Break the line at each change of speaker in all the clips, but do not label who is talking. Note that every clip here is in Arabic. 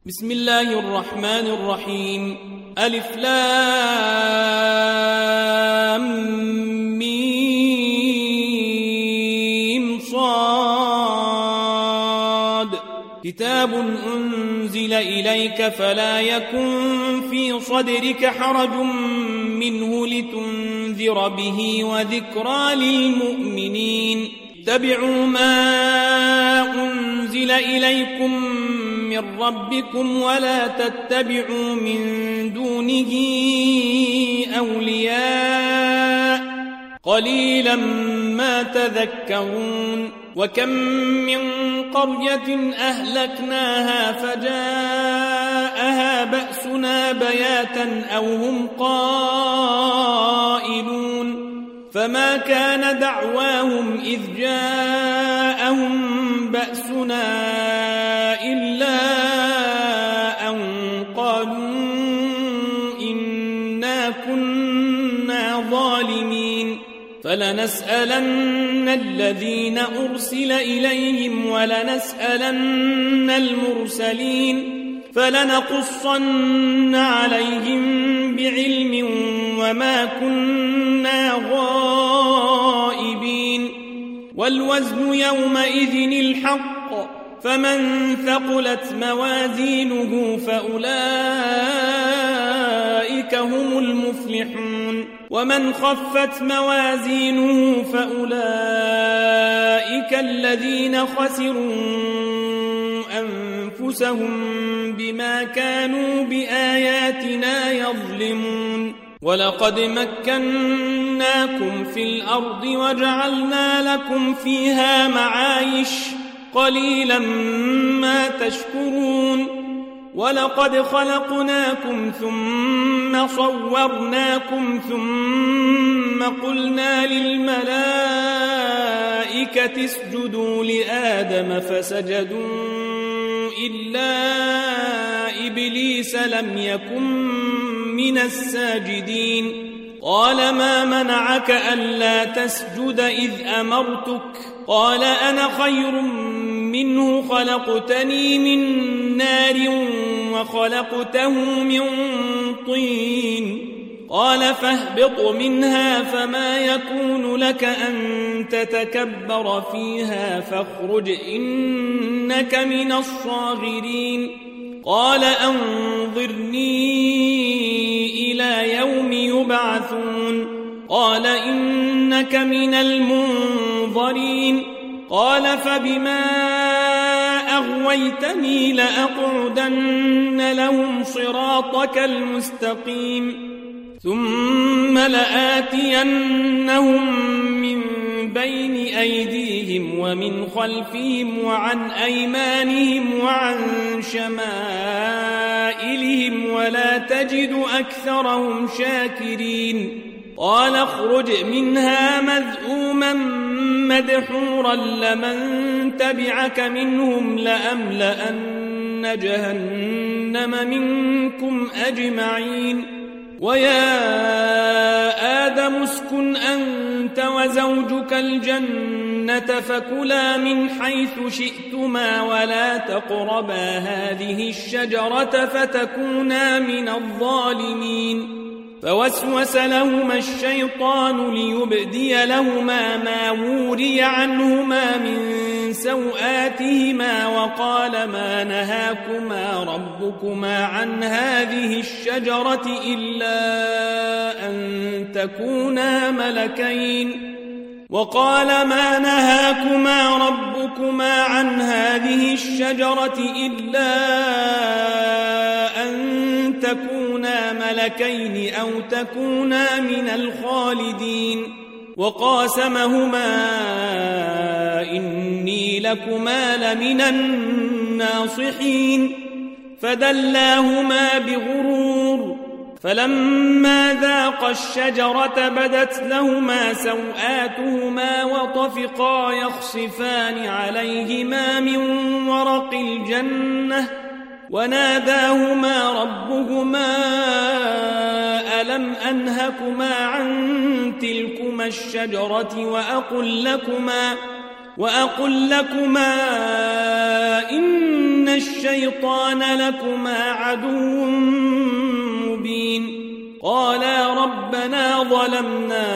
بسم الله الرحمن الرحيم. ألف لام ميم صاد. كتاب أنزل إليك فلا يكن في صدرك حرج منه لتنذر به وذكرى للمؤمنين. اتبعوا ما أنزل إليكم من ربكم ولا تتبعوا من دونه أولياء قليلا ما تذكرون. وكم من قرية أهلكناها فجاءها بأسنا بياتا أو هم قائلون. فما كان دعواهم إذ جاءهم بأسنا إلا أن قالوا إنا كنا ظالمين. فلنسألن الذين أرسل إليهم ولنسألن المرسلين فلنقصن عليهم بعلم وما كنا غائبين. والوزن يومئذ الحق فمن ثقلت موازينه فأولئك هم المفلحون. ومن خفت موازينه فأولئك الذين خسروا أنفسهم بما كانوا بآياتنا يظلمون. ولقد مكناكم في الأرض وجعلنا لكم فيها معايش قليلا ما تشكرون. ولقد خلقناكم ثم صورناكم ثم قلنا للملائكة اسجدوا لآدم فسجدوا إلا إبليس لم يكن من الساجدين. قال ما منعك ألا تسجد إذ أمرتك؟ قال أنا خير منه خلقتني من نار وخلقته من طين. قال فاهبط منها فما يكون لك أن تتكبر فيها فاخرج إنك من الصاغرين. قال أنظرني إلى يوم يبعثون. قال إنك من المنظرين. قال فبما أغويتني لأقعدن لهم صراطك المستقيم ثم لآتينهم من بين أيديهم ومن خلفهم وعن أيمانهم وعن شمائلهم ولا تجد أكثرهم شاكرين. قال اخرج منها مذءوما مدحورا لمن تبعك منهم لأملأن جهنم منكم أجمعين. ويا آدم اسكن أنت وزوجك الجنة فكلا من حيث شئتما ولا تقربا هذه الشجرة فتكونا من الظالمين. فوسوس لهما الشيطان ليبدي لهما ما وري عنهما من سوآتهما وقال ما نهاكما ربكما عن هذه الشجرة إلا أن تكونا ملكين. وقال ما نهاكما ربكما عن هذه الشجرة إلا أن تكونا ملكين أو تكونا من الخالدين. وقاسمهما إني لكما لمن الناصحين فدلاهما بغرور. فلما ذاقا الشجرة بدت لهما سوآتهما وطفقا يخصفان عليهما من ورق الجنة وناداهما ربهما ألم أنهكما عن تلكما الشجرة وأقل لكما إن إن الشيطان لكما عدو مبين قالا ربنا ظلمنا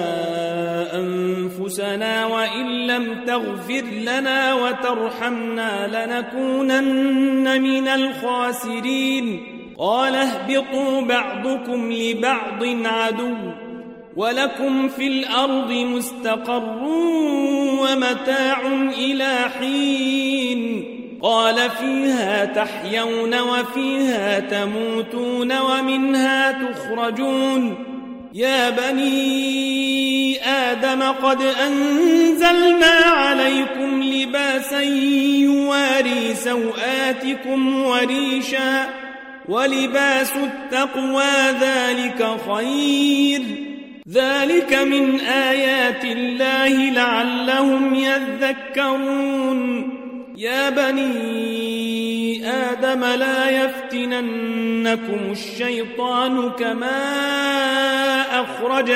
أنفسنا وإن لم تغفر لنا وترحمنا لنكونن من الخاسرين قال اهبطوا بعضكم لبعض عدو ولكم في الأرض مستقر ومتاع إلى حين قال فيها تحيون وفيها تموتون ومنها تخرجون يا بني آدم قد أنزلنا عليكم لباسا يواري سوآتكم وريشا ولباس التقوى ذلك خير ذلك من آيات الله لعلهم يذكرون يا بني آدم لا يفتننكم الشيطان كما أخرج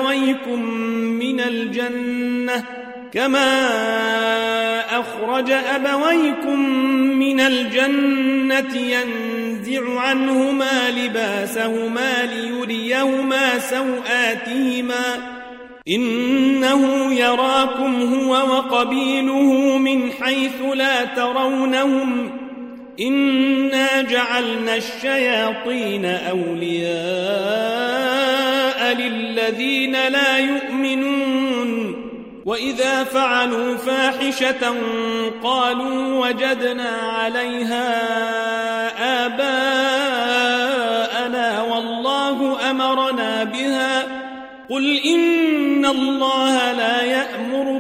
أبويكم من الجنة ينزع عنهما لباسهما ليريهما سوآتهما إنه يراكم هو وقبيله من حيث لا ترونهم إنا جعلنا الشياطين أولياء للذين لا يؤمنون وإذا فعلوا فاحشة قالوا وجدنا عليها آباءنا والله أمرنا بها قل إن الله لا يأمر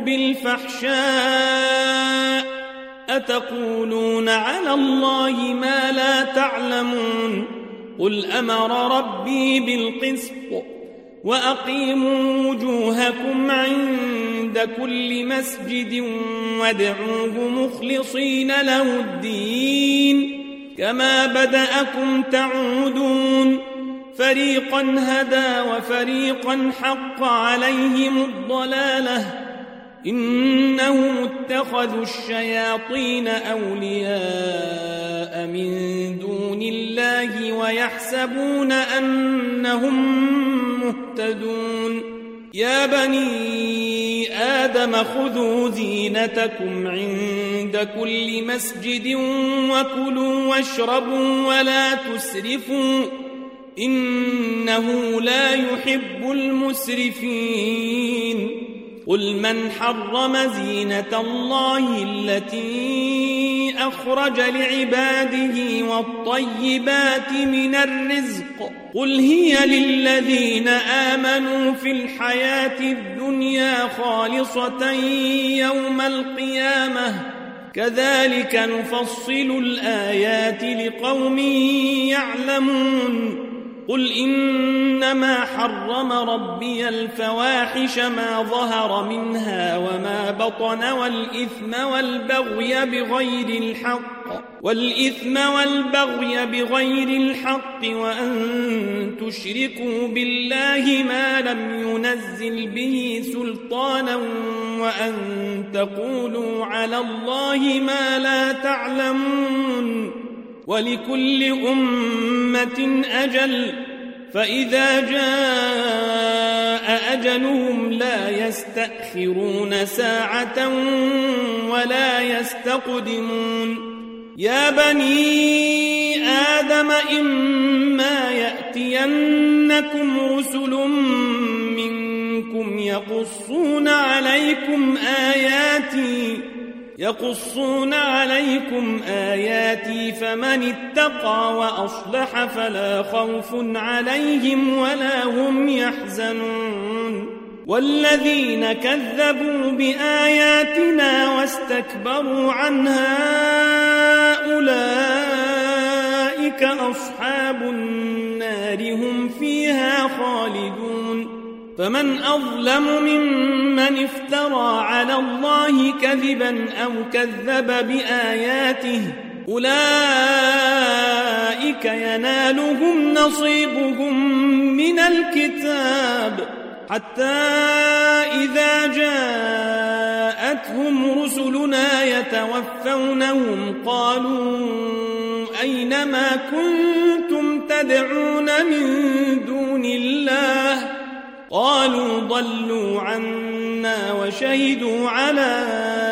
بالفحشاء أتقولون على الله ما لا تعلمون قل أمر ربي بالقسط وأقيموا وجوهكم عند كل مسجد وادعوه مخلصين له الدين كما بدأكم تعودون فريقا هدى وفريقا حق عليهم الضلالة إنهم اتخذوا الشياطين أولياء من دون الله ويحسبون أنهم مهتدون يا بني آدم خذوا زينتكم عند كل مسجد وكلوا واشربوا ولا تسرفوا إنه لا يحب المسرفين قل من حرم زينة الله التي أخرج لعباده والطيبات من الرزق قل هي للذين آمنوا في الحياة الدنيا خالصة يوم القيامة كذلك نفصل الآيات لقوم يعلمون قل إنما حرم ربي الفواحش ما ظهر منها وما بطن والإثم والبغي بغير الحق وأن تشركوا بالله ما لم ينزل به سلطانا وأن تقولوا على الله ما لا تعلمون ولكل أمة أجل فإذا جاء أجلهم لا يستأخرون ساعة ولا يستقدمون يا بني آدم إما يأتينكم رسل منكم يقصون عليكم آياتي فمن اتقى وأصلح فلا خوف عليهم ولا هم يحزنون والذين كذبوا بآياتنا واستكبروا عنها أولئك أصحاب النار هم فيها خالدون فمن أظلم ممن افترى على الله كذبا أو كذب بآياته أولئك ينالهم نصيبهم من الكتاب حتى إذا جاءتهم رسلنا يتوفونهم قالوا أين ما كنتم تدعون من دون الله قالوا ضلوا عنا وشهدوا على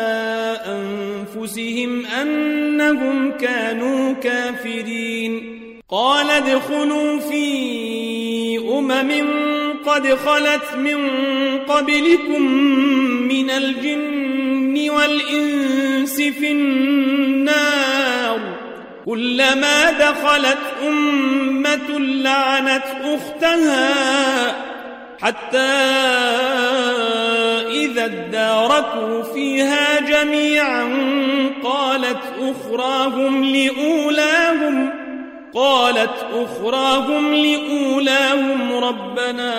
أنفسهم أنهم كانوا كافرين قال ادخلوا في قد خلت من قبلكم من الجن والإنس في النار كلما دخلت أمة لعنت أختها حتى إذا اداركوا فيها جميعا قالت أخراهم لأولاهم ربنا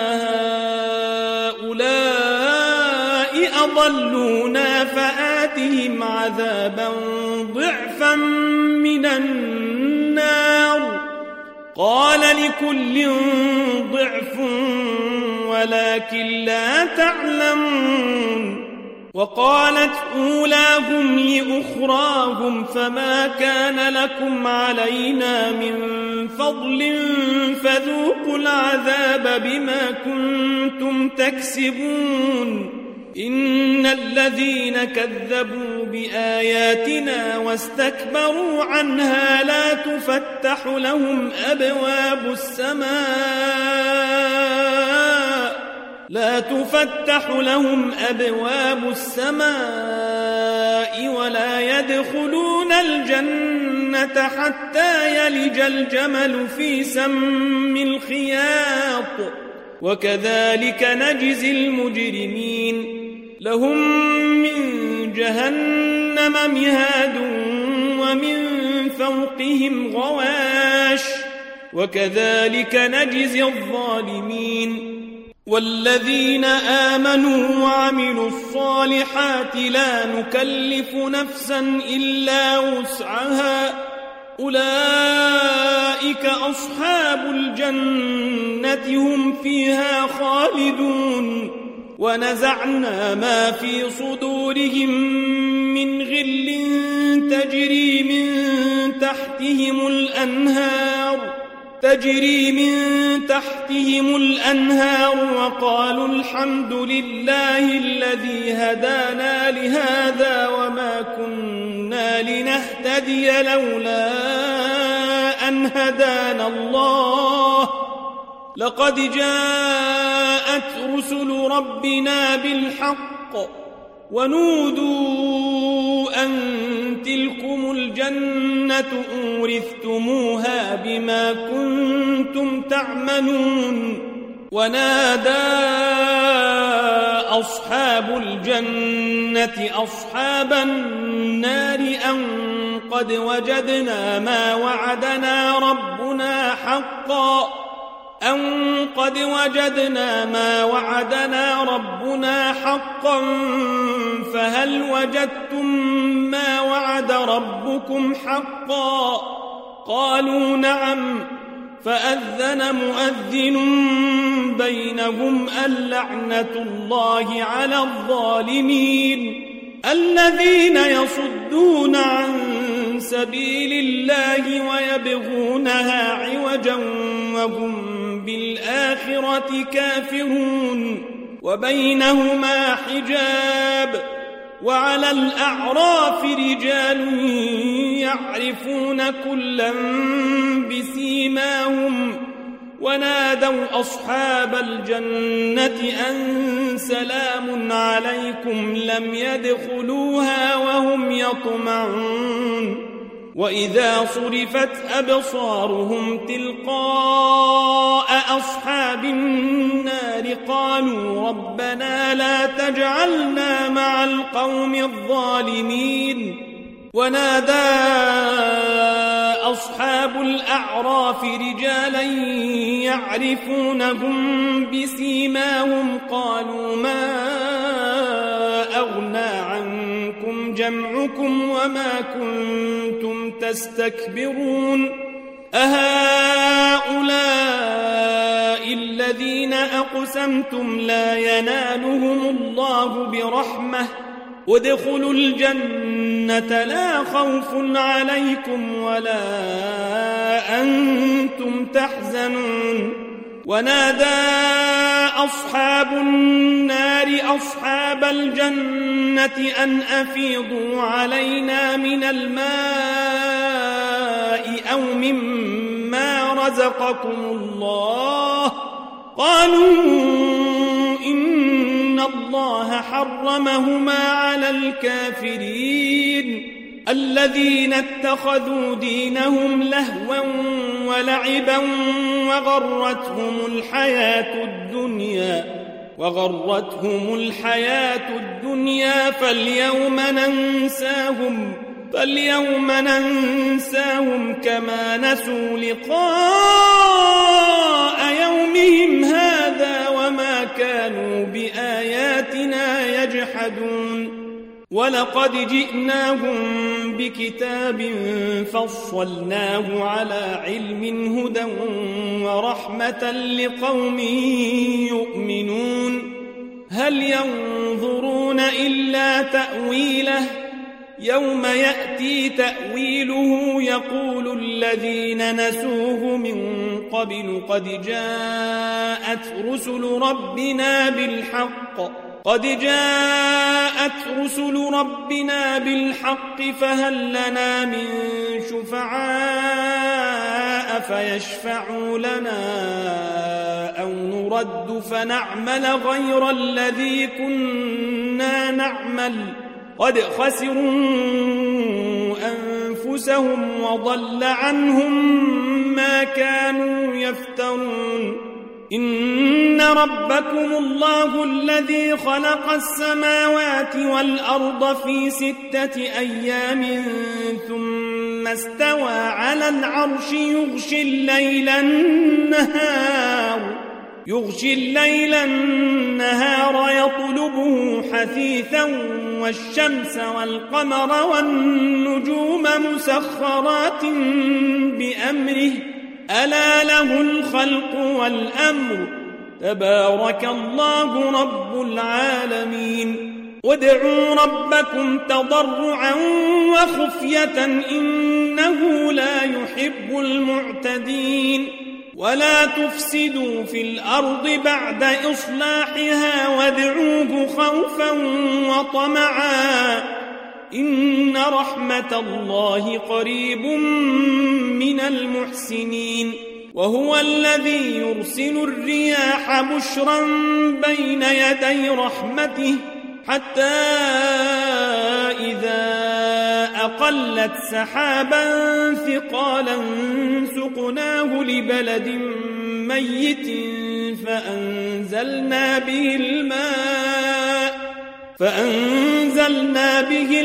هؤلاء أضلونا فآتهم عذابا ضعفا من النار قال لكل ضعف ولكن لا تعلمون وقالت أولاهم لأخراهم فما كان لكم علينا من فضل فذوقوا العذاب بما كنتم تكسبون إن الذين كذبوا بآياتنا واستكبروا عنها لا تفتح لهم أبواب السماء ولا يدخلون الجنة حتى يلج الجمل في سم الخياط وكذلك نجزي المجرمين لهم من جهنم مهاد ومن فوقهم غواش وكذلك نجزي الظالمين والذين آمنوا وعملوا الصالحات لا نكلف نفسا إلا وسعها أولئك أصحاب الجنة هم فيها خالدون ونزعنا ما في صدورهم من غل تجري من تحتهم الأنهار وقالوا الحمد لله الذي هدانا لهذا وما كنا لنهتدي لولا أن هدانا الله لقد جاءت رسل ربنا بالحق ونودوا أن تلكم الجنة أورثتموها بما كنتم تعملون ونادى أصحاب الجنة أصحاب النار أن قد وجدنا ما وعدنا ربنا حقا فهل وجدتم ما وعد ربكم حقا قالوا نعم فأذن مؤذن بينهم اللعنة الله على الظالمين الذين يصدون عن سبيل الله ويبغونها عوجا وهم بالآخرة كافرون وبينهما حجاب وعلى الأعراف رجال يعرفون كلا بسيماهم ونادوا أصحاب الجنة أن سلام عليكم لم يدخلوها وهم يطمعون وإذا صرفت أبصارهم تلقاء أصحاب النار قالوا ربنا لا تجعلنا مع القوم الظالمين ونادى أصحاب الأعراف رجالا يعرفونهم بسيماهم قالوا ما أغنى عنكم جمعكم وما كنتم تستكبرون أهؤلاء الذين أقسمتم لا ينالهم الله برحمة ادخلوا الجنة لا خوف عليكم ولا أنتم تحزنون ونادى أصحاب النار أصحاب الجنة أن أفيضوا علينا من الماء أو مما رزقكم الله قالوا إن الله حرمهما على الكافرين الذين اتخذوا دينهم لهوا ولعبا وغرتهم الحياة الدنيا فاليوم ننساهم كما نسوا لقاء يومهم هذا وما كانوا بآياتنا يجحدون ولقد جئناهم بكتاب فصلناه على علم هدى ورحمة لقوم يؤمنون هل ينظرون إلا تأويله يوم يأتي تأويله يقول الذين نسوه من قبل قد جاءت رسل ربنا بالحق فهل لنا من شفعاء فيشفعوا لنا أو نرد فنعمل غير الذي كنا نعمل قد خسروا أنفسهم وضل عنهم ما كانوا يفترون إن ربكم الله الذي خلق السماوات والأرض في 6 أيام ثم استوى على العرش يغشي الليل النهار يطلبه حثيثا والشمس والقمر والنجوم مسخرات بأمره ألا له الخلق والأمر تبارك الله رب العالمين وادعوا ربكم تضرعا وخفية إنه لا يحب المعتدين ولا تفسدوا في الأرض بعد إصلاحها وادعوه خوفا وطمعا إن رحمة الله قريب من المحسنين وهو الذي يرسل الرياح بشرا بين يدي رحمته حتى إذا أقلت سحابا ثقالا سقناه لبلد ميت فأنزلنا به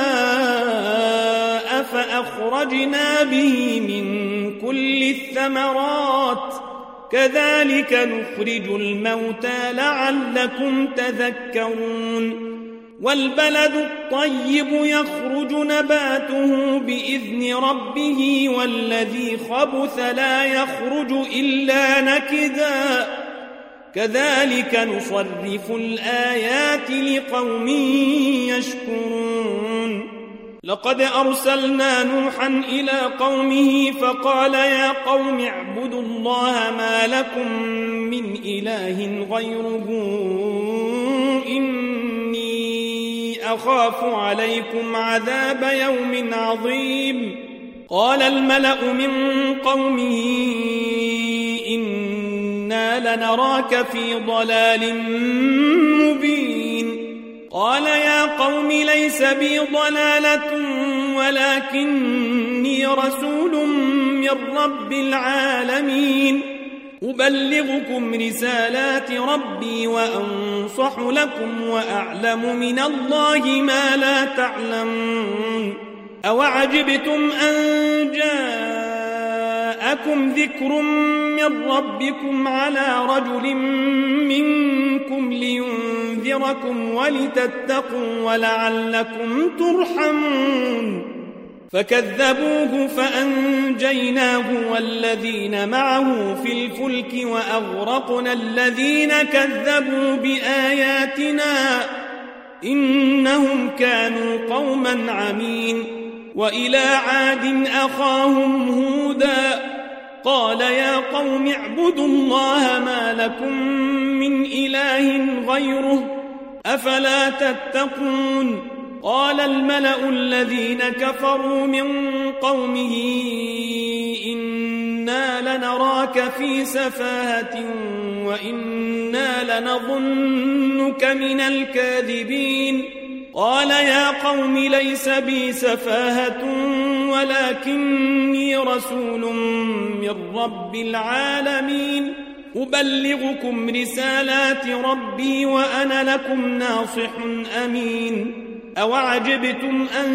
الماء فأخرجنا به من كل الثمرات كذلك نخرج الموتى لعلكم تذكرون والبلد الطيب يخرج نباته بإذن ربه والذي خبث لا يخرج إلا نكدا كذلك نصرف الآيات لقوم يشكرون لقد أرسلنا نوحا إلى قومه فقال يا قوم اعبدوا الله ما لكم من إله غيره إني أخاف عليكم عذاب يوم عظيم قال الملأ من قومه إنا لنراك في ضلال مبين قال يا قوم ليس بي ضلالة ولكني رسول من رب العالمين أبلغكم رسالات ربي وأنصح لكم وأعلم من الله ما لا تعلمون أوعجبتم أن جاءكم ذكر من ربكم على رجل منكم لينذركم ولتتقوا ولعلكم ترحمون فكذبوه فأنجيناه والذين معه في الفلك وأغرقنا الذين كذبوا بآياتنا إنهم كانوا قوما عمين. وإلى عاد أخاهم هودا قال يا قوم اعبدوا الله ما لكم من إله غيره أفلا تتقون. قال الملأ الذين كفروا من قومه إنا لنراك في سفاهة وإنا لنظنك من الكاذبين. قال يا قوم ليس بي سفاهة ولكني رسول من رب العالمين أبلغكم رسالات ربي وأنا لكم ناصح أمين. أوعجبتم أن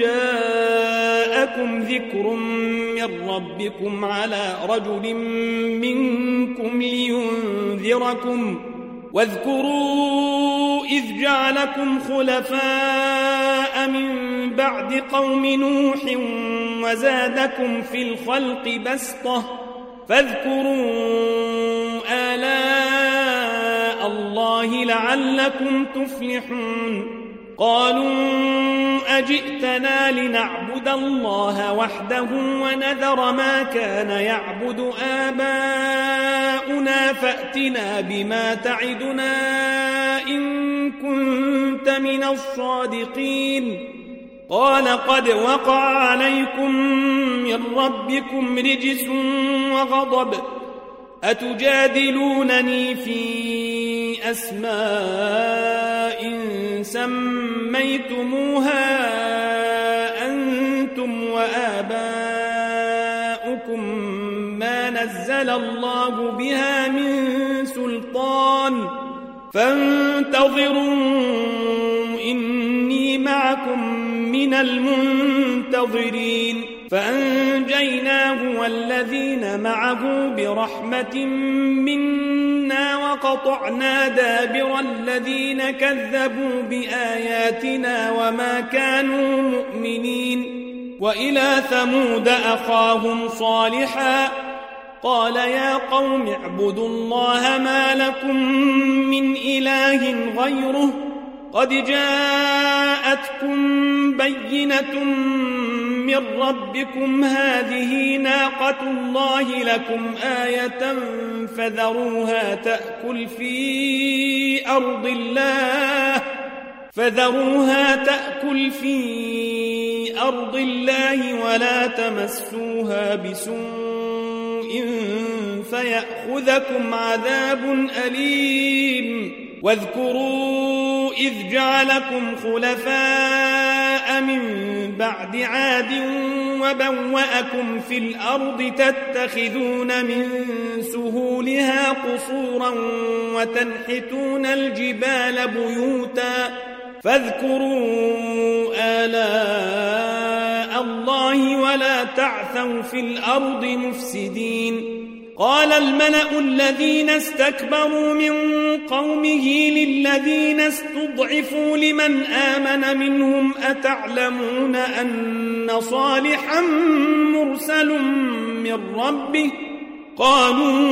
جاءكم ذكر من ربكم على رجل منكم لينذركم واذكروا إذ جعلكم خلفاء من بعد قوم نوح وزادكم في الخلق بسطة فاذكروا آلاء الله لعلكم تفلحون. قالوا أجئتنا لنعبد الله وحده ونذر ما كان يعبد آباؤنا فأتنا بما تعدنا إن كنت من الصادقين. قال قد وقع عليكم من ربكم رجس وغضب أتجادلونني في أسماء سميتموها أنتم وآباؤكم ما نزل الله بها من سلطان فانتظروا إني معكم من المنتظرين. فأنجيناه والذين معه برحمة منا وقطعنا دابر الذين كذبوا بآياتنا وما كانوا مؤمنين. وإلى ثمود أخاهم صالحا قال يا قوم اعبدوا الله ما لكم من إله غيره قد جاءتكم بينة من ربكم هذه ناقة الله لكم آية فذروها تأكل في أرض الله ولا تمسوها بسوء فيأخذكم عذاب أليم. واذكروا إذ جعلكم خلفاء من بعد عاد وبوأكم في الأرض تتخذون من سهولها قصورا وتنحتون الجبال بيوتا فاذكروا آلاء الله ولا تعثوا في الأرض مفسدين. قال الملأ الذين استكبروا من قومه للذين استضعفوا لمن آمن منهم أتعلمون أن صالحا مرسل من ربه قالوا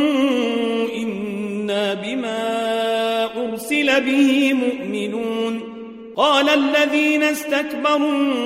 إنا بما أرسل به مؤمنون. قال الذين استكبروا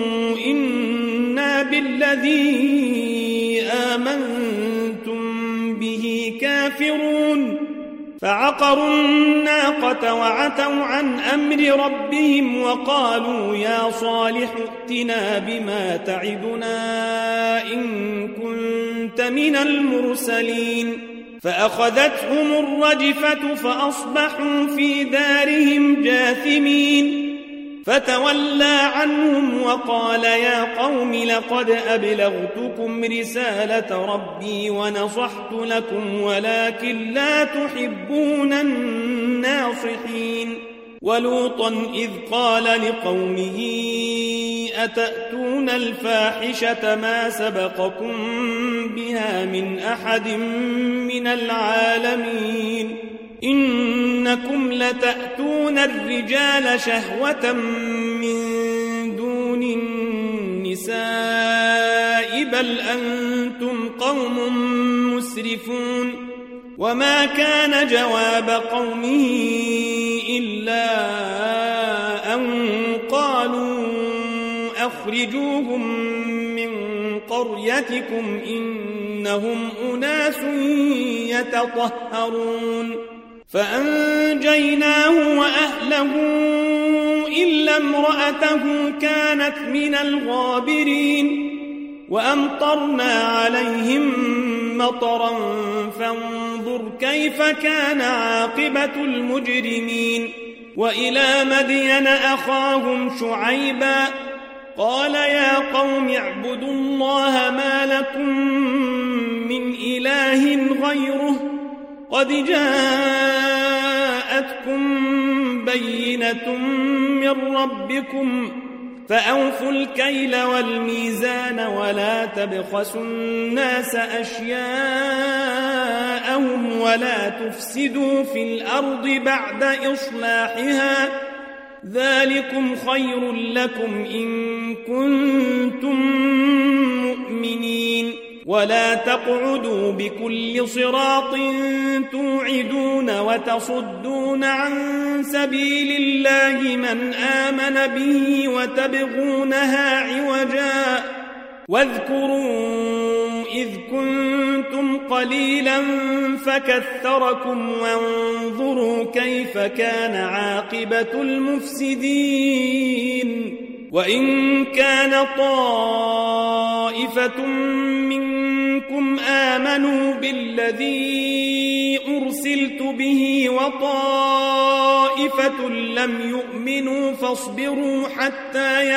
إنا بالذي آمنتم به كافرون. فعقروا الناقة وعتوا عن أمر ربهم وقالوا يا صالح ائتنا بما تعدنا إن كنت من المرسلين. فأخذتهم الرجفة فأصبحوا في دارهم جاثمين. فتولى عنهم وقال يا قوم لقد أبلغتكم رسالة ربي ونصحت لكم ولكن لا تحبون الناصحين. ولوطا إذ قال لقومه أتأتون الفاحشة ما سبقكم بها من أحد من العالمين إنكم لتأتون الرجال شهوة من دون النساء بل أنتم قوم مسرفون. وما كان جواب قومه إلا أن قالوا أخرجوهم من قريتكم إنهم أناس يتطهرون فأنجيناه وأهله إلا امرأته كانت من الغابرين وأمطرنا عليهم مطرا فانظر كيف كان عاقبة المجرمين وإلى مدين أخاهم شعيبا قال يا قوم اعبدوا الله ما لكم من إله غيره قد جاءتكم بينة من ربكم فأوفوا الكيل والميزان ولا تبخسوا الناس أشياءهم ولا تفسدوا في الأرض بعد إصلاحها ذلكم خير لكم إن كنتم مؤمنين ولا تقعدوا بكل صراط توعدون وتصدون عن سبيل الله من آمن به وتبغونها عوجا واذكروا إذ كنتم قليلا فكثركم وانظروا كيف كان عاقبة المفسدين وإن كان طائفة منكم آمنوا بالذي أرسلت به وطائفة لم يؤمنوا فاصبروا حتى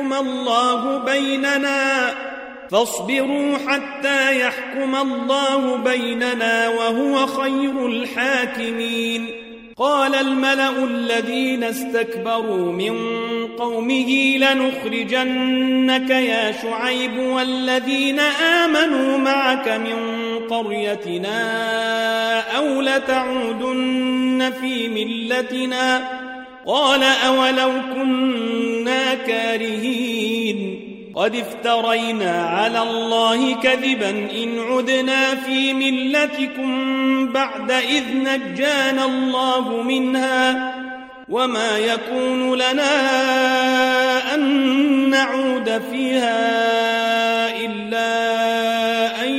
يحكم الله بيننا وهو خير الحاكمين قال الملأ الذين استكبروا من قومه لنخرجنك يا شعيب والذين آمنوا معك من قريتنا أو لتعودن في ملتنا قال أولو كنا كارهين قد افترينا على الله كذبا إن عدنا في ملتكم بعد إذ نجانا الله منها وما يكون لنا أن نعود فيها إلا أن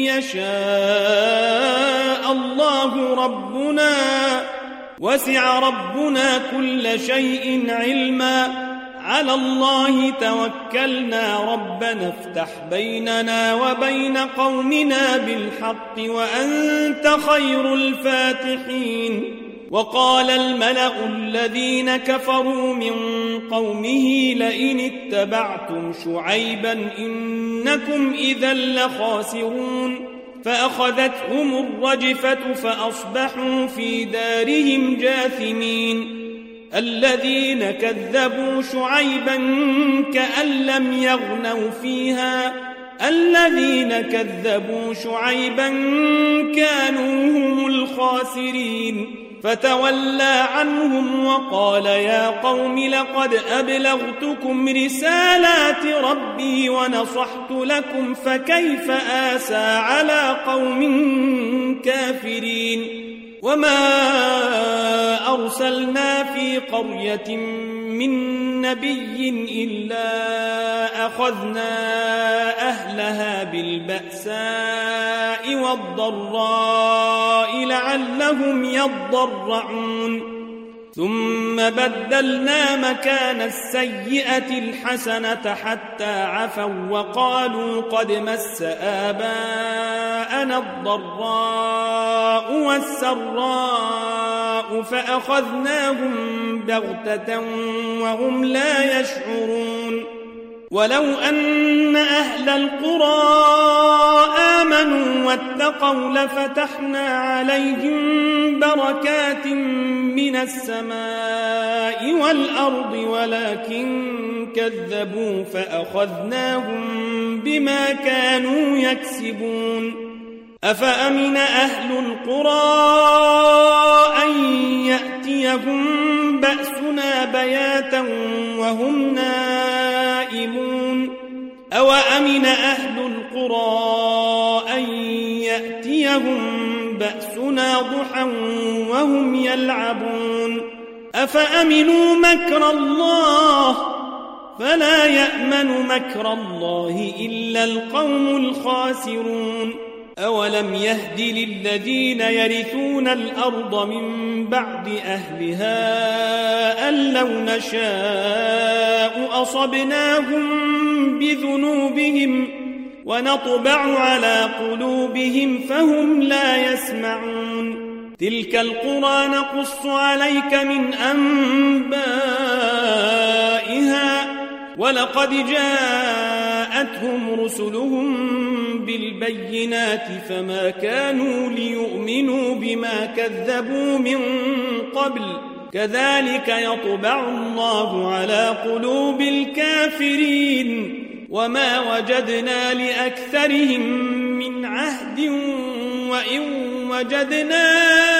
يشاء الله ربنا وسع ربنا كل شيء علما على الله توكلنا ربنا افتح بيننا وبين قومنا بالحق وأنت خير الفاتحين وقال الملأ الذين كفروا من قومه لئن اتبعتم شعيبا إنكم إذا لخاسرون فأخذتهم الرجفة فأصبحوا في دارهم جاثمين الذين كذبوا شعيبا كأن لم يغنوا فيها الذين كذبوا شعيبا كانوا هم الخاسرين فتولى عنهم وقال يا قوم لقد أبلغتكم رسالات ربي ونصحت لكم فكيف آسى على قوم كافرين وما أرسلنا في قرية من نبي إلا أخذنا أهلها بالبأساء والضراء لعلهم يضرعون ثم بدلنا مكان السيئة الحسنة حتى عفوا وقالوا قد مس آباءنا الضراء والسراء فأخذناهم بغتة وهم لا يشعرون ولو أن أهل القرى آمنوا واتقوا لفتحنا عليهم بركات من السماء والأرض ولكن كذبوا فأخذناهم بما كانوا يكسبون أفأمن أهل القرى أن يأتيهم بأسنا بياتا وهم نائمون أوأمن أهل القرى أن يأتيهم بأسنا ضحى وهم يلعبون أفأمنوا مكر الله فلا يأمن مكر الله إلا القوم الخاسرون أولم يهد للذين يرثون الأرض من بعد أهلها أن لو نشاء أصبناهم بذنوبهم ونطبع على قلوبهم فهم لا يسمعون تلك القرى نقص عليك من أنبائها ولقد جاءتهم رسلهم بالبينات فما كانوا ليؤمنوا بما كذبوا من قبل كذلك يطبع الله على قلوب الكافرين وما وجدنا لأكثرهم من عهد وإن وجدنا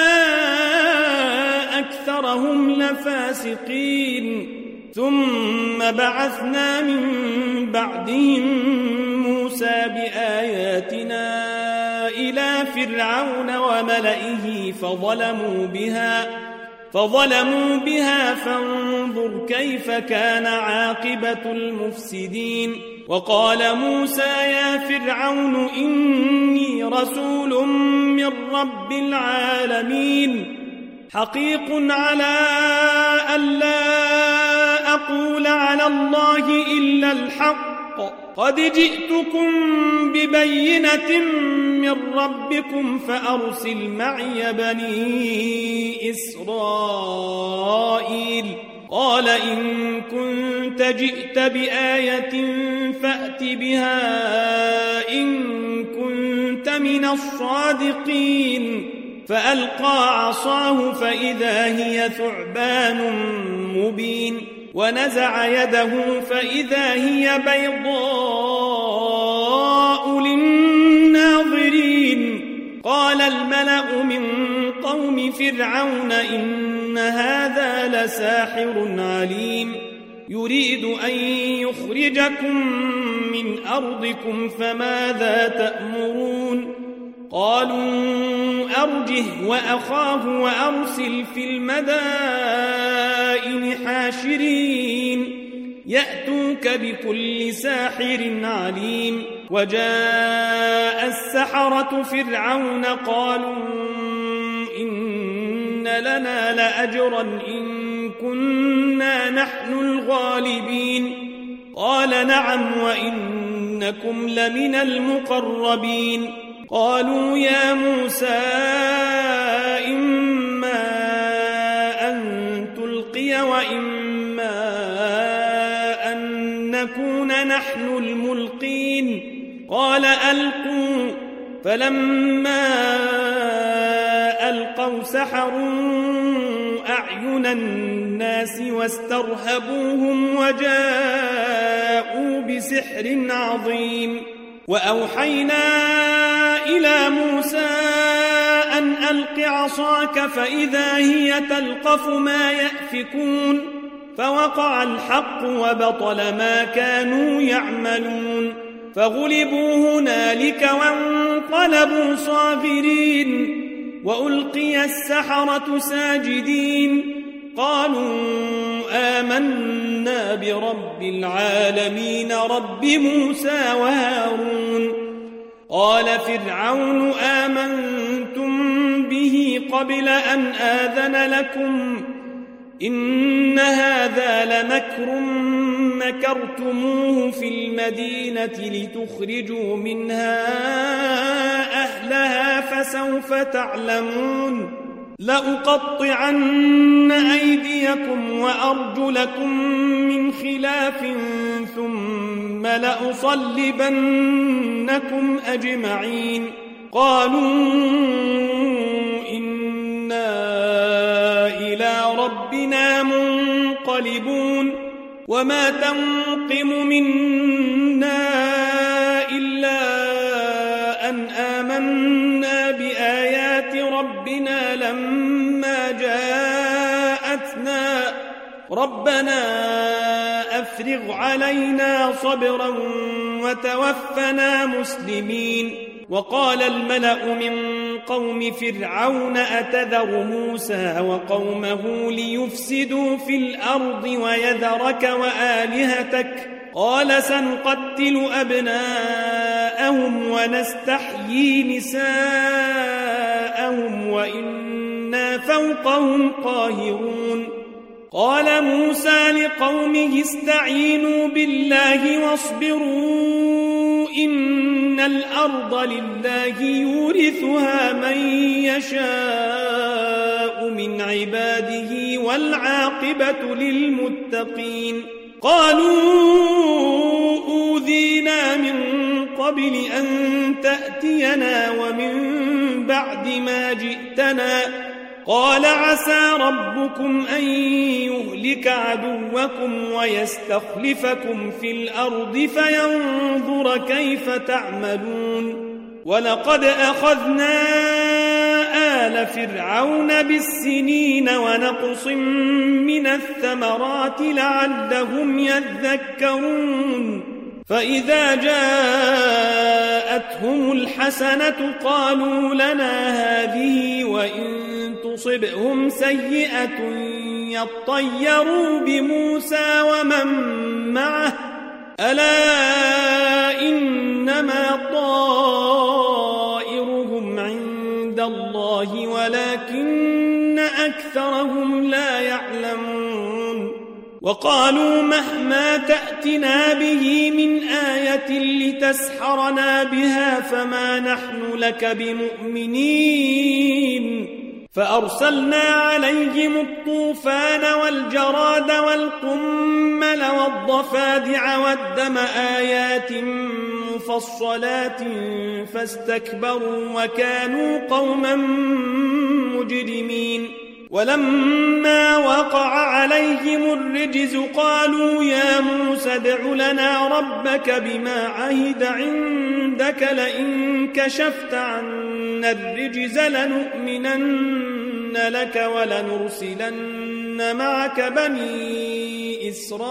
أكثرهم لفاسقين ثم بعثنا من بعدهم موسى بآياتنا إلى فرعون وملئه فظلموا بها فانظر كيف كان عاقبة المفسدين وقال موسى يا فرعون إني رسول من رب العالمين حقيق على ألا أقول على الله إلا الحق قد جئتكم ببينة من ربكم فأرسل معي بني إسرائيل قال إن كنت جئت بآية فأت بها إن كنت من الصادقين فألقى عصاه فإذا هي ثعبان مبين ونزع يده فإذا هي بيضاء للناظرين قال الملأ من قوم فرعون إن هذا لساحر عليم يريد أن يخرجكم من أرضكم فماذا تأمرون قالوا أرجه وأخاه وأرسل في المدائن حاشرين يأتوك بكل ساحر عليم وجاء السحرة فرعون قالوا إن لنا لأجرا إن كنا نحن الغالبين قال نعم وإنكم لمن المقربين قالوا يا موسى إما أن تلقي وإما أن نكون نحن الملقين قال ألقوا فلما ألقوا سحروا أعين الناس واسترهبوهم وجاءوا بسحر عظيم وأوحينا إلى موسى أن ألق عصاك فإذا هي تلقف ما يأفكون فوقع الحق وبطل ما كانوا يعملون فغلبوا هنالك وانقلبوا صاغرين وألقي السحرة ساجدين قالوا آمنا برب العالمين رب موسى وهارون قال فرعون آمنتم به قبل أن آذن لكم إن هذا لمكر مكرتموه في المدينة لتخرجوا منها أهلها فسوف تعلمون لأقطعن أيديكم وأرجلكم من خلاف ثم لأصلبنكم أجمعين قالوا إنا إلى ربنا منقلبون وما تنقم منا إلا أن آمنا بآيات ربنا لما جاءتنا ربنا أفرغ علينا صبرا وتوفنا مسلمين وقال الملأ من قوم فرعون أتذر موسى وقومه ليفسدوا في الأرض ويذرك وآلهتك قال سنقتل أبناءهم ونستحيي نساءهم وإنا فوقهم قاهرون قال موسى لقومه استعينوا بالله واصبروا إن الأرض لله يورثها من يشاء من عباده والعاقبة للمتقين قالوا أوذينا من قبل أن تأتينا ومن بعد ما جئتنا قال عسى ربكم أن يهلك عدوكم ويستخلفكم في الأرض فينظر كيف تعملون ولقد أخذنا آل فرعون بالسنين ونقص من الثمرات لعلهم يذكرون فإذا جاءتهم الحسنة قالوا لنا هذه وإن تصبهم سيئة يطيروا بموسى ومن معه ألا إنما طائرهم عند الله ولكن أكثرهم لا يعلمون وقالوا مهما تأتنا به من آية لتسحرنا بها فما نحن لك بمؤمنين فأرسلنا عليهم الطوفان والجراد والقمل والضفادع والدم آيات مفصلات فاستكبروا وكانوا قوما مجرمين ولما وقع عليهم الرجز قالوا يا موسى ادع لنا ربك بما عهد عندك لئن كشفت عنا الرجز لنؤمنن لك ولنرسلن معك بني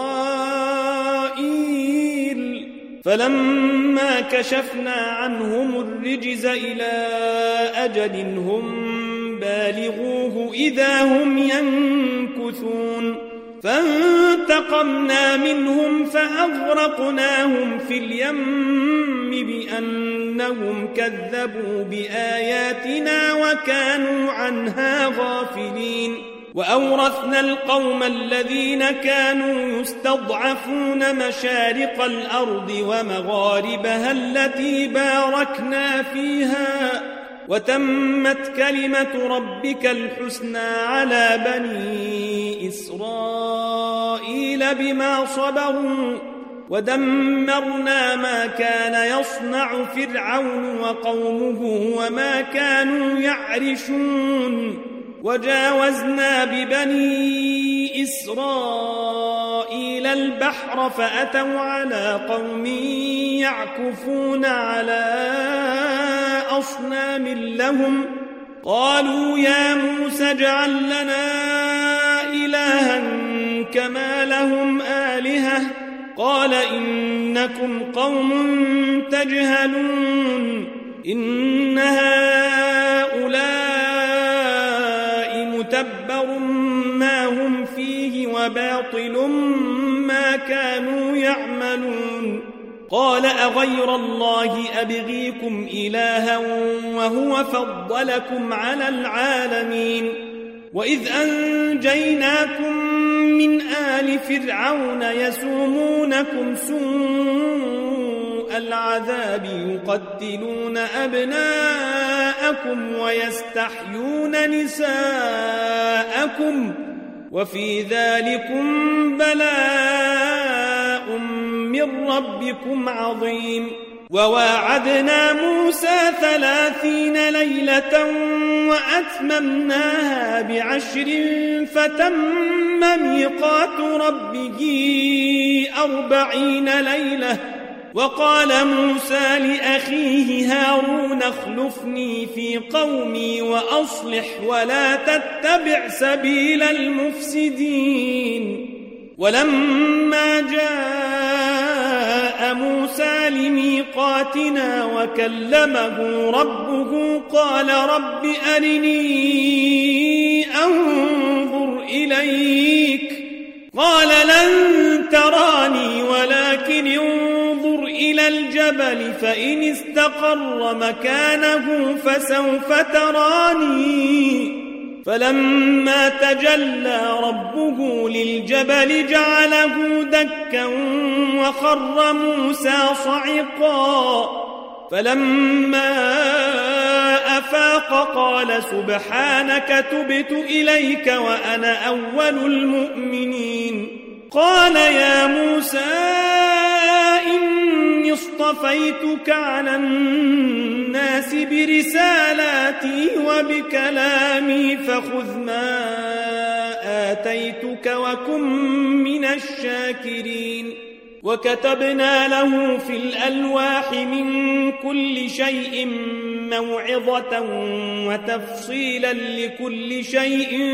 إسرائيل فلما كشفنا عنهم الرجز إلى أجل هم بالغوه إذا هم ينكثون فانتقمنا منهم فأغرقناهم في اليم بأنهم كذبوا بآياتنا وكانوا عنها غافلين وأورثنا القوم الذين كانوا يستضعفون مشارق الأرض ومغاربها التي باركنا فيها وتمت كلمة ربك الحسنى على بني إسرائيل بما صبروا ودمرنا ما كان يصنع فرعون وقومه وما كانوا يعرشون وجاوزنا ببني إسرائيل البحر فأتوا على قوم يعكفون على أصنام لهم قالوا يا موسى اجعل لنا إلها كما لهم آلهة قال إنكم قوم تجهلون إن هؤلاء متبر ما هم فيه وباطل ما كانوا يعملون قال أغير الله أبغيكم إلها وهو فضلكم على العالمين وإذ أنجيناكم من آل فرعون يسومونكم سوء العذاب يقتلون أبناءكم ويستحيون نساءكم وفي ذلكم بلاء من ربكم عظيم وواعدنا موسى 30 ليلة وأتممناها ب10 فتم ميقات ربه 40 ليلة وقال موسى لأخيه هارون اخلفني في قومي وأصلح ولا تتبع سبيل المفسدين ولما جاء جاء موسى لميقاتنا وكلمه ربه قال رب أرني أنظر إليك قال لن تراني ولكن انظر إلى الجبل فإن استقر مكانه فسوف تراني فلما تجلى ربه للجبل جعله دكا وخر موسى صعقا فلما أفاق قال سبحانك تبت إليك وأنا أول المؤمنين قال يا موسى إني اصطفيتك على الناس برسالاتي وبكلامي فخذ ما آتيتك وكن من الشاكرين وكتبنا له في الألواح من كل شيء موعظة وتفصيلا لكل شيء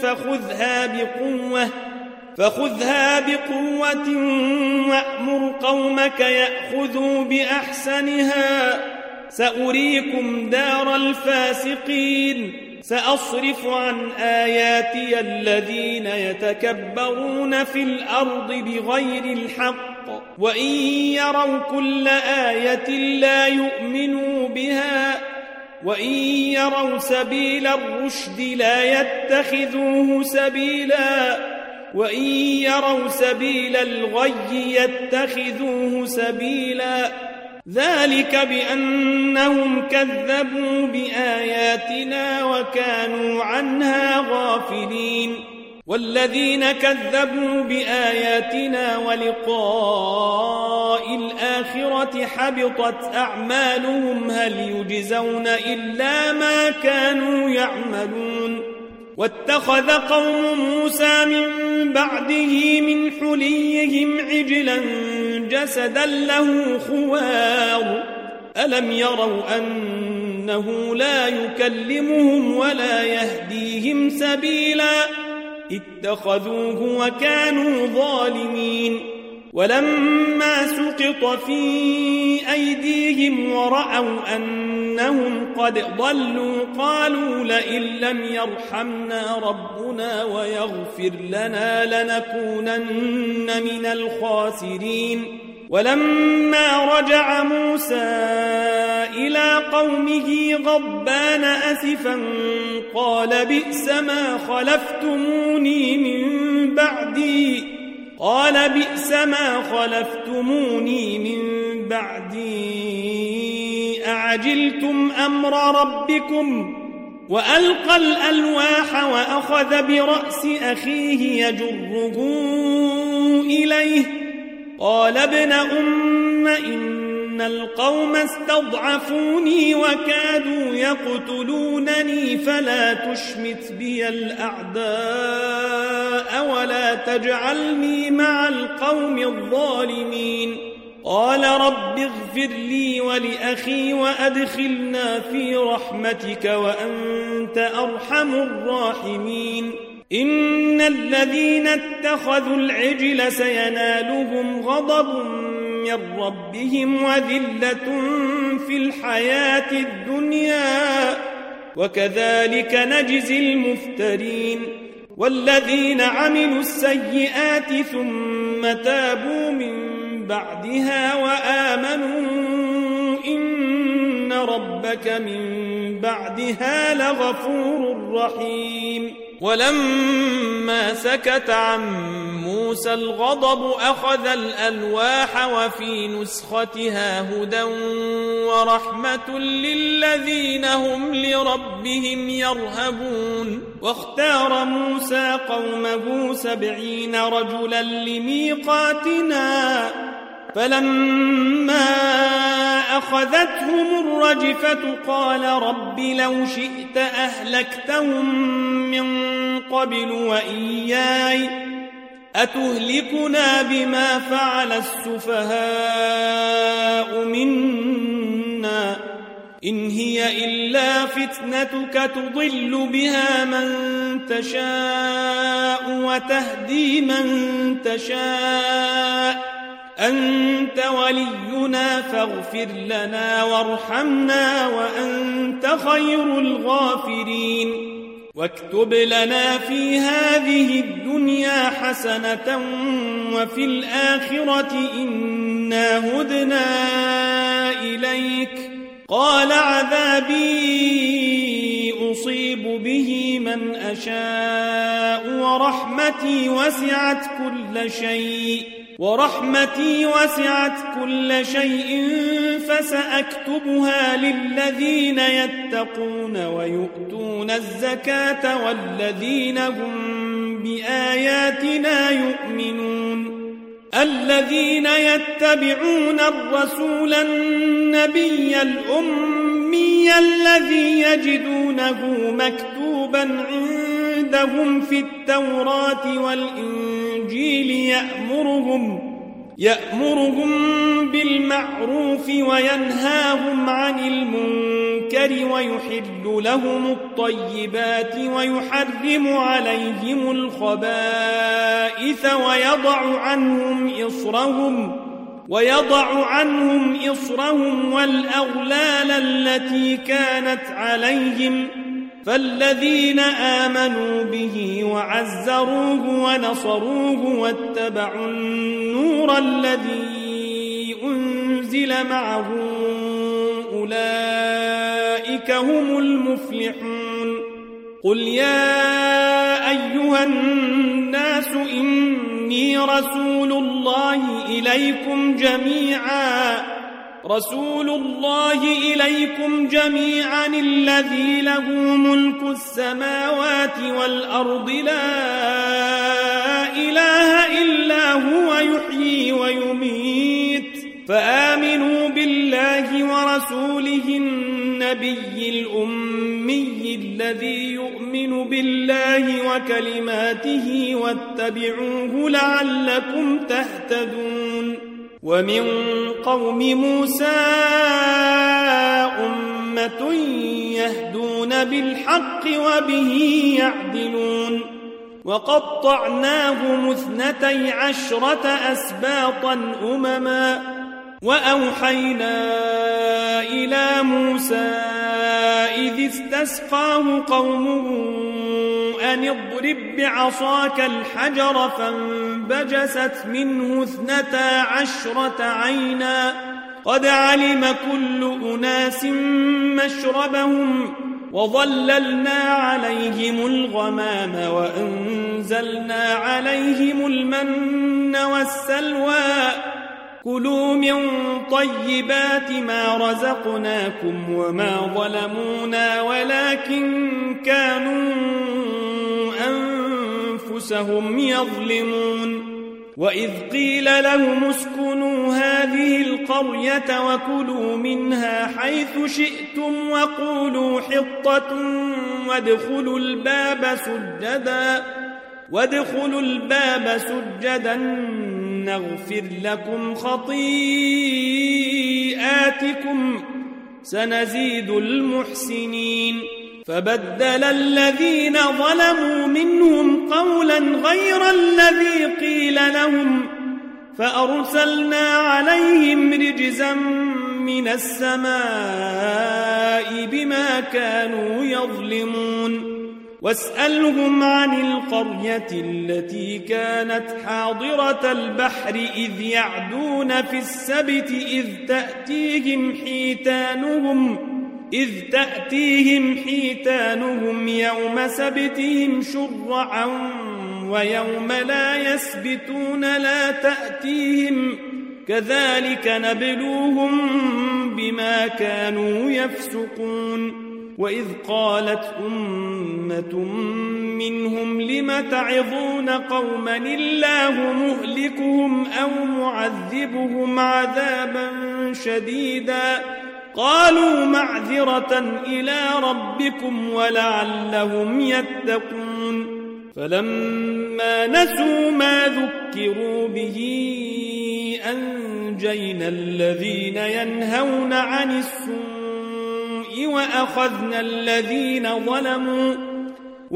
فخذها بقوة وأمر قومك يأخذوا بأحسنها سأريكم دار الفاسقين سأصرف عن آياتي الذين يتكبرون في الأرض بغير الحق وإن يروا كل آية لا يؤمنوا بها وإن يروا سبيل الرشد لا يتخذوه سبيلا وإن يروا سبيل الغي يتخذوه سبيلا ذلك بأنهم كذبوا بآياتنا وكانوا عنها غافلين والذين كذبوا بآياتنا ولقاء الآخرة حبطت أعمالهم هل يجزون إلا ما كانوا يعملون واتخذ قوم موسى من بعده من حليهم عجلا جسدا له خوار ألم يروا أنه لا يكلمهم ولا يهديهم سبيلا اتخذوه وكانوا ظالمين ولما سقط في أيديهم ورأوا أنهم قد ضلوا قالوا لئن لم يرحمنا ربنا ويغفر لنا لنكونن من الخاسرين ولما رجع موسى إلى قومه غضبان أسفا قال بئس ما خلفتموني من بعدي أعجلتم أمر ربكم وألقى الألواح وأخذ برأس أخيه يجره إليه قال ابن أم إن القوم استضعفوني وكادوا يقتلونني فلا تشمت بي الأعداء ولا تجعلني مع القوم الظالمين قال رب اغفر لي ولأخي وأدخلنا في رحمتك وأنت أرحم الراحمين إن الذين اتخذوا العجل سينالهم غضب من ربهم وذلة في الحياة الدنيا وكذلك نجزي المفترين والذين عملوا السيئات ثم تابوا من بعدها وآمنوا إن ربك من بعدها لغفور رحيم ولما سكت عن موسى الغضب أخذ الألواح وفي نسختها هدى ورحمة للذين هم لربهم يرهبون واختار موسى قومه 70 رجلا لميقاتنا فلما أخذتهم الرجفة قال رب لو شئت أهلكتهم من قبل وإياي أتهلكنا بما فعل السفهاء منا إن هي إلا فتنتك تضل بها من تشاء وتهدي من تشاء أنت ولينا فاغفر لنا وارحمنا وأنت خير الغافرين واكتب لنا في هذه الدنيا حسنة وفي الآخرة إنا هدنا إليك قال عذابي أصيب به من أشاء ورحمتي وسعت كل شيء فسأكتبها للذين يتقون ويؤتون الزكاة والذين هم بآياتنا يؤمنون الذين يتبعون الرسول النبي الأمي الذي يجدونه مكتوبا عندهم في التوراة والإنجيل يأمرهم بالمعروف وينهاهم عن المنكر ويحل لهم الطيبات ويحرم عليهم الخبائث ويضع عنهم إصرهم والأغلال التي كانت عليهم فالذين آمنوا به وعزروه ونصروه واتبعوا النور الذي أنزل معه أولئك هم المفلحون قل يا أيها الناس إني رسول الله إليكم جميعا الذي له ملك السماوات والأرض لا إله إلا هو يحيي ويميت فآمنوا بالله ورسوله النبي الأمي الذي يؤمن بالله وكلماته واتبعوه لعلكم تهتدون ومن قوم موسى أمة يهدون بالحق وبه يعدلون وقطعناهم 12 أسباطا أمما وأوحينا إلى موسى إذ استسقاه قومه أن اضرب بعصاك الحجر فانبجست منه 12 عينا قد علم كل أناس مشربهم وظللنا عليهم الغمام وأنزلنا عليهم المن والسلوى كلوا من طيبات ما رزقناكم وما ظلمونا ولكن كانوا أنفسهم يظلمون وإذ قيل لهم اسكنوا هذه القرية وكلوا منها حيث شئتم وقولوا حطة وادخلوا الباب سجدا نغفر لكم خطيئاتكم سنزيد المحسنين فبدل الذين ظلموا منهم قولا غير الذي قيل لهم فأرسلنا عليهم رجزا من السماء بما كانوا يظلمون واسألهم عن القرية التي كانت حاضرة البحر إذ يعدون في السبت إذ تأتيهم حيتانهم يوم سبتهم شرعا ويوم لا يسبتون لا تأتيهم كذلك نبلوهم بما كانوا يفسقون وإذ قالت أمة منهم لم تعظون قوما الله مهلكهم أو معذبهم عذابا شديدا قالوا معذرة إلى ربكم ولعلهم يتقون فلما نسوا ما ذكروا به أنجينا الذين ينهون عن السوء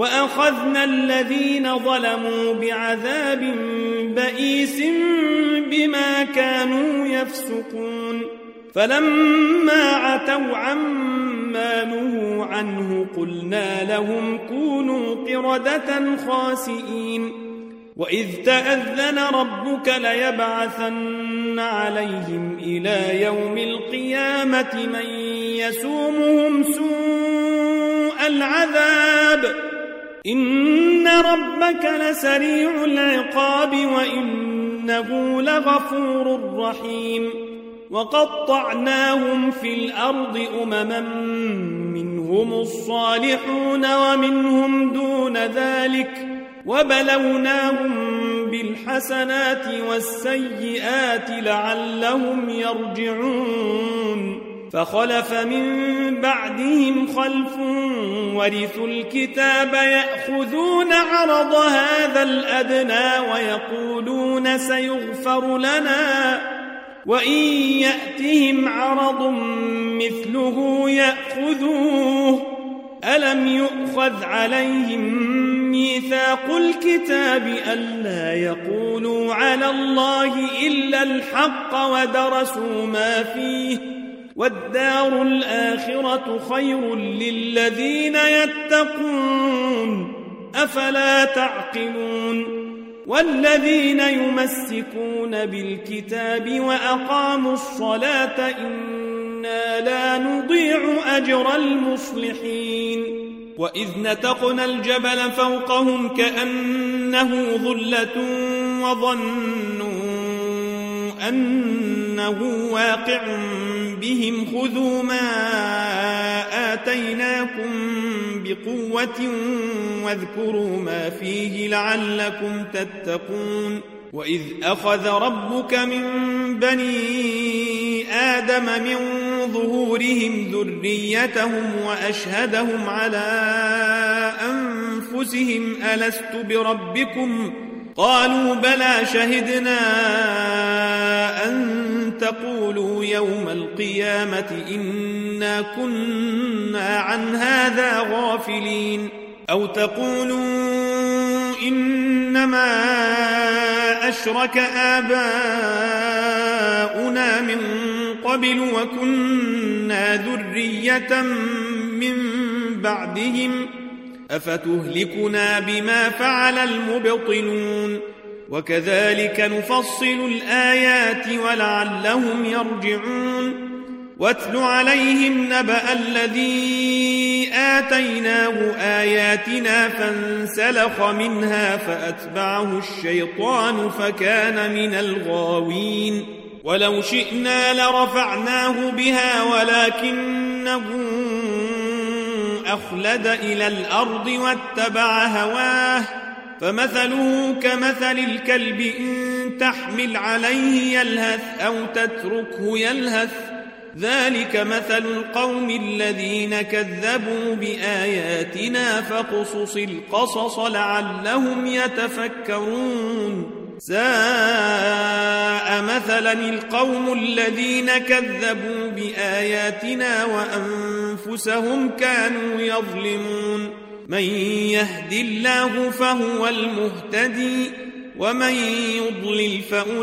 وأخذنا الذين ظلموا بعذاب بئيس بما كانوا يفسقون فلما عتوا عما نهوا عنه قلنا لهم كونوا قردة خاسئين وإذ تأذن ربك ليبعثن عليهم إلى يوم القيامة من يسومهم سوء العذاب إن ربك لسريع العقاب وإنه لغفور رحيم وقطعناهم في الأرض أمما منهم الصالحون ومنهم دون ذلك وبلوناهم بالحسنات والسيئات لعلهم يرجعون فخلف من بعدهم خلف ورثوا الكتاب يأخذون عرض هذا الأدنى ويقولون سيغفر لنا وإن يأتهم عرض مثله يأخذوه ألم يؤخذ عليهم ميثاق الكتاب ألا يقولوا على الله إلا الحق ودرسوا ما فيه والدار الآخرة خير للذين يتقون أفلا تعقلون والذين يمسكون بالكتاب وأقاموا الصلاة إنا لا نضيع أجر المصلحين وإذ نتقنا الجبل فوقهم كأنه ظلة وظنوا أنه واقع بهم خذوا ما آتيناكم بقوة واذكروا ما فيه لعلكم تتقون وإذ أخذ ربك من بني آدم من ظهورهم ذريتهم وأشهدهم على أنفسهم ألست بربكم قالوا بلى شهدنا أن تقولوا يوم القيامة إنا كنا عن هذا غافلين أو تقولوا إنما أشرك آباؤنا من قبل وكنا ذرية من بعدهم أفتهلكنا بما فعل المبطلون وكذلك نفصل الآيات ولعلهم يرجعون واتل عليهم نبأ الذي آتيناه آياتنا فانسلخ منها فأتبعه الشيطان فكان من الغاوين ولو شئنا لرفعناه بها ولكنه أخلد إلى الأرض واتبع هواه فمثله كمثل الكلب إن تحمل عليه يلهث أو تتركه يلهث ذلك مثل القوم الذين كذبوا بآياتنا فاقصص القصص لعلهم يتفكرون ساء مثلا القوم الذين كذبوا بآياتنا وأنفسهم كانوا يظلمون من يهد الله فهو المهتدي ومن يضلل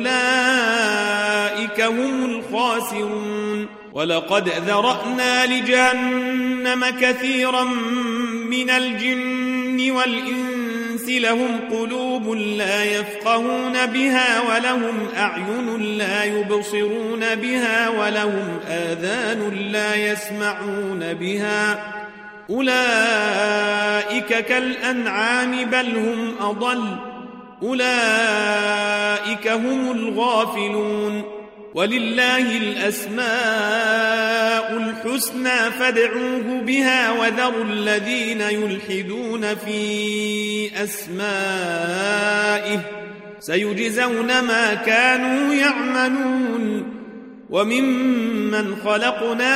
فأولئك هم الخاسرون ولقد ذرأنا لجهنم كثيرا من الجن والإنس لهم قلوب لا يفقهون بها ولهم أعين لا يبصرون بها ولهم آذان لا يسمعون بها أولئك كالأنعام بل هم أضل أولئك هم الغافلون ولله الأسماء الحسنى فادعوه بها وذروا الذين يلحدون في أسمائه سيجزون ما كانوا يعملون وممن خلقنا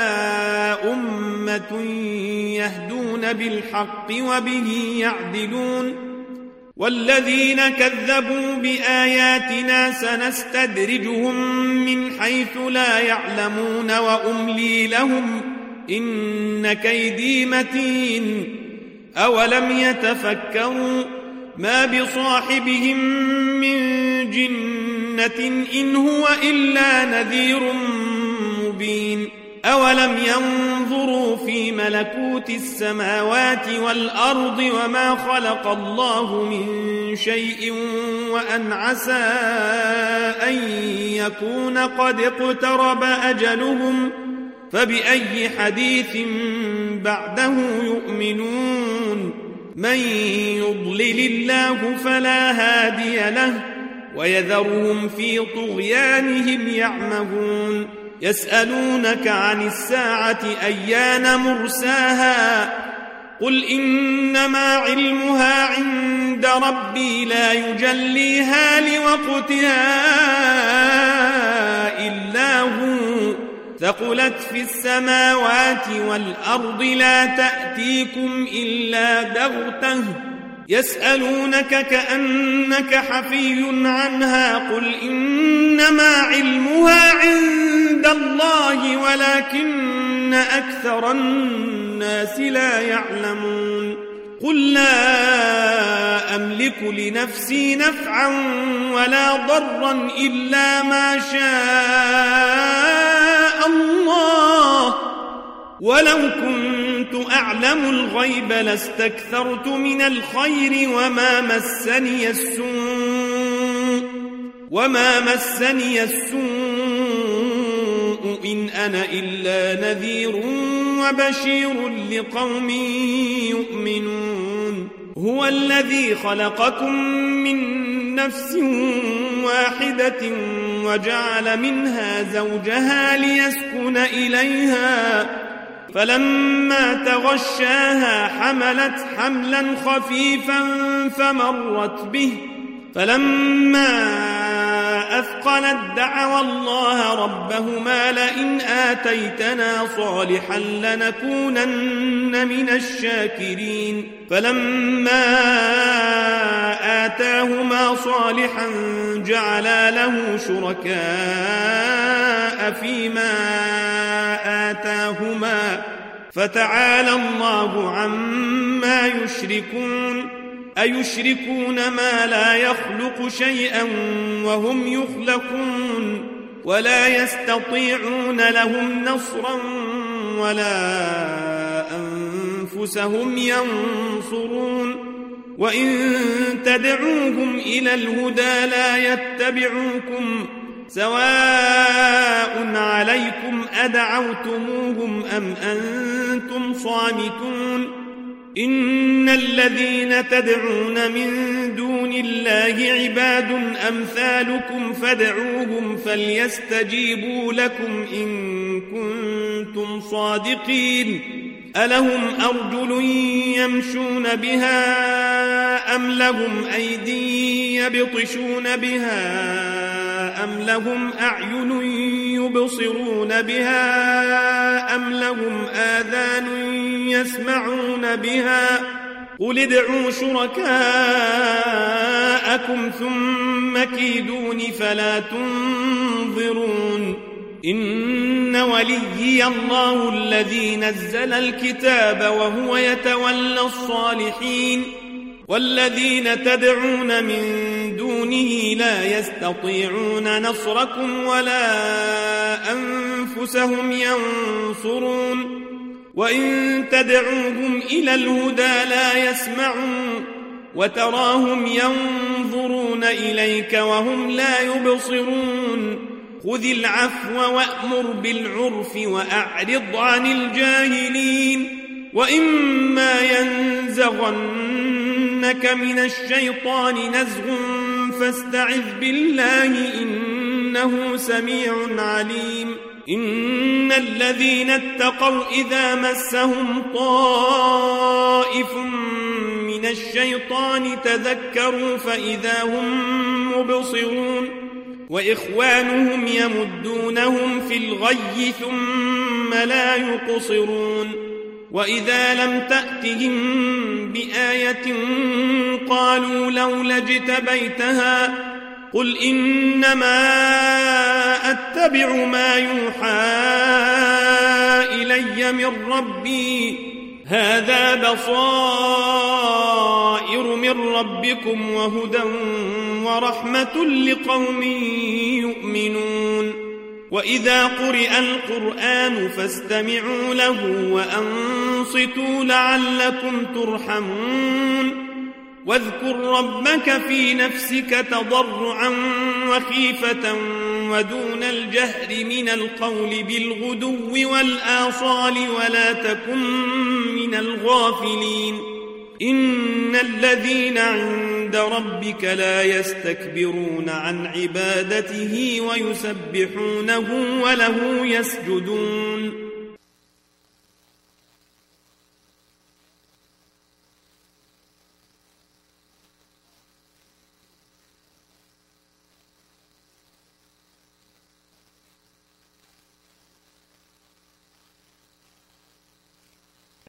أمة يهدون بالحق وبه يعدلون والذين كذبوا بآياتنا سنستدرجهم من حيث لا يعلمون وأملي لهم إن كيدي متين أولم يتفكروا ما بصاحبهم من جنة جنة إن هو إلا نذير مبين أولم ينظروا في ملكوت السماوات والأرض وما خلق الله من شيء وأن عسى أن يكون قد اقترب أجلهم فبأي حديث بعده يؤمنون من يضلل الله فلا هادي له ويذرهم في طغيانهم يعمهون يسألونك عن الساعة أيان مرساها قل إنما علمها عند ربي لا يجليها لوقتها إلا هو ثقلت في السماوات والأرض لا تأتيكم إلا بغتة يسألونك كأنك حفي عنها قل إنما علمها عند الله ولكن أكثر الناس لا يعلمون قل لا أملك لنفسي نفعا ولا ضرا إلا ما شاء الله ولو كنت أعلم الغيب لاستكثرت من الخير وما مسني السوء إن أنا إلا نذير وبشير لقوم يؤمنون هو الذي خلقكم من نفس واحدة وجعل منها زوجها ليسكن إليها فلما تغشاها حملت حملا خفيفا فمرت به فلما أثقلت دعوا الله ربهما لئن آتيتنا صالحا لنكونن من الشاكرين فلما آتاهما صالحا جعلا له شركاء فيما آتاهما فتعالى الله عما يشركون أيشركون ما لا يخلق شيئا وهم يخلقون ولا يستطيعون لهم نصرا ولا أنفسهم ينصرون وإن تدعوهم إلى الهدى لا يتبعوكم سواء عليكم أدعوتموهم أم أنتم صامتون إن الذين تدعون من دون الله عباد أمثالكم فادعوهم فليستجيبوا لكم إن كنتم صادقين ألهم أرجل يمشون بها أم لهم أيدي يبطشون بها أم لهم أعين يبصرون بها أم لهم آذان يسمعون بها قل ادعوا شركاءكم ثم كيدون فلا تنظرون إن وليي الله الذي نزل الكتاب وهو يتولى الصالحين والذين تدعون من دونه لا يستطيعون نصركم ولا أنفسهم ينصرون وإن تدعوهم إلى الهدى لا يسمعون وتراهم ينظرون إليك وهم لا يبصرون خذ العفو وأمر بالعرف وأعرض عن الجاهلين وإما ينزغنك من الشيطان نزغ فاستعذ بالله إنه سميع عليم إن الذين اتقوا إذا مسهم طائف من الشيطان تذكروا فإذا هم مبصرون وإخوانهم يمدونهم في الغي ثم لا يقصرون وإذا لم تأتهم بآية قالوا لولا اجتبيتها قل إنما أتبع ما يوحى إلي من ربي هذا بصائر من ربكم وهدى ورحمة لقوم يؤمنون وإذا قرئ القرآن فاستمعوا له وأنصتوا لعلكم ترحمون واذكر ربك في نفسك تضرعا وخيفة ودون الجهر من القول بالغدو والآصال ولا تكن من الغافلين إن الذين عند ربك لا يستكبرون عن عبادته ويسبحونه وله يسجدون